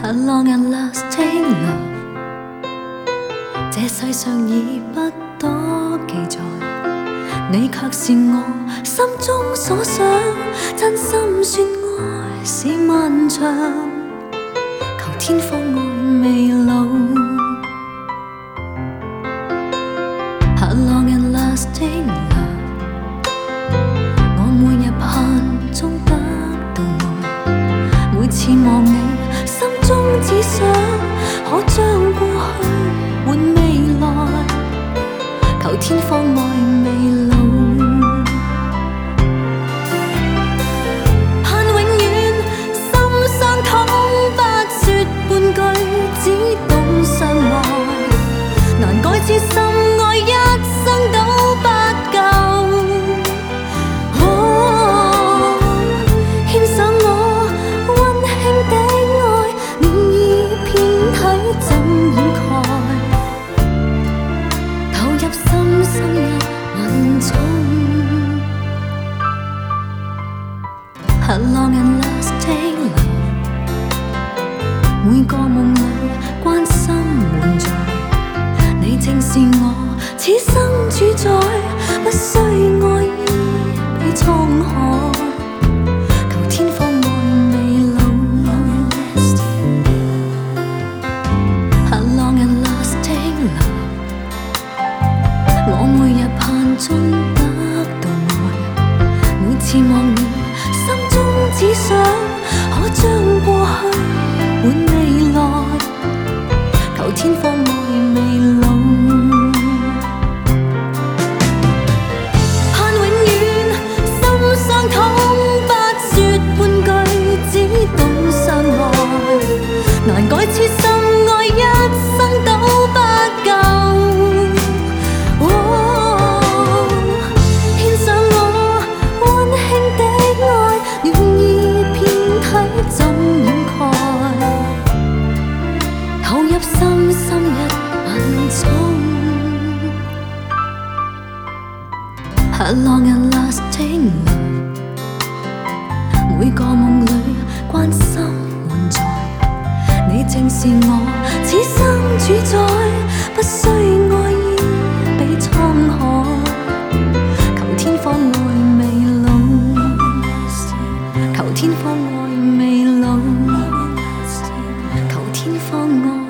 A long and lasting love， 這世上已不多記載，你卻是我心中所想，真心說愛是漫長，求天荒愛未老。A long and lasting love， 我每日盼中得到愛，每次望你心中只想可將過去換未來，求天荒愛未老。盼永遠心相通，不說半句，只懂相愛，難改痴心愛一生都不夠。獻上我溫馨的愛，暖意遍體怎掩蓋，投入深深一吻中。A long and lasting love， 每個夢裏關心滿載，你正是我此生主宰，不需愛意被滄海，求天荒愛未老。A long and lasting love， 我每日盼中得到愛，每次望你心中只想可將過去換未來，求天荒愛未老。盼永遠心相通，不說半句，只懂相愛，難改痴心愛一生都不夠。獻上我溫馨的愛，暖意遍體怎掩蓋，投入深深一吻中。A long and lasting love， 每個夢裏關心滿載，你正是我此生主宰，不需愛意比滄海，求天荒愛未老，求天荒愛未老，求天荒愛。